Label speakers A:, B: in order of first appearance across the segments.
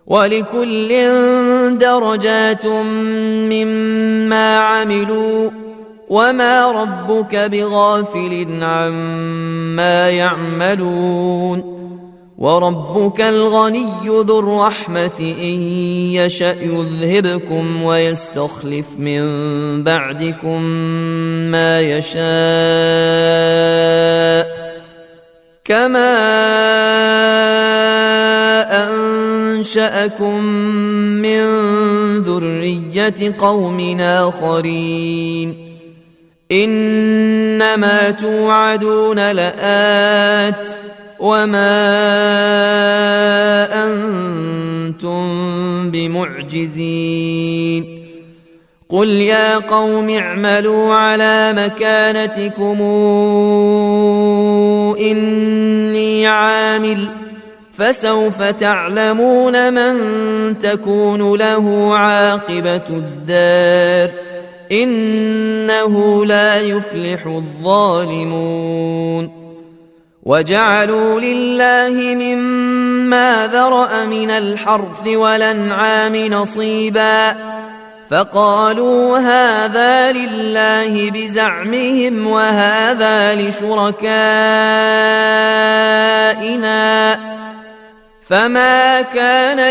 A: ولكل درجات مما عملوا وما ربك بغافل عما يعملون وربك الغني ذو الرحمة إن يشأ يذهبكم ويستخلف من بعدكم ما يشاء كما أنشأكم من ذرية قوم آخرين إنما توعدون لآت وما أنتم بمعجزين قل يا قوم اعملوا على مكانتكم إني عامل فسوف تعلمون من تكون له عاقبة الدار إنه لا يفلح الظالمون وجعلوا لله مما ذرأ من الحرث والأنعام نصيبا فقالوا هذا لله بزعمهم وهذا لشركائنا فما كان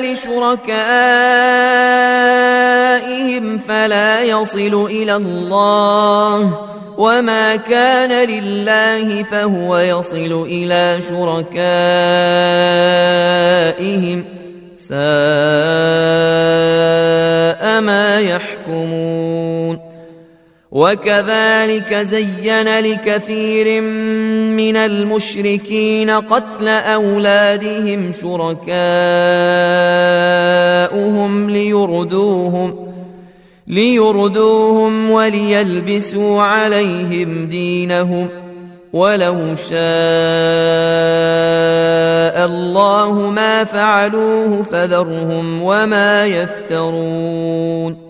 A: لشركائهم فلا يصل إلى الله وما كان لله فهو يصل إلى شركائهم ساء ما يحكمون وكذلك زين لكثير من المشركين قتل أولادهم شركاؤهم ليردوهم وليلبسوا عليهم دينهم ولو شاء الله ما فعلوه فذرهم وما يفترون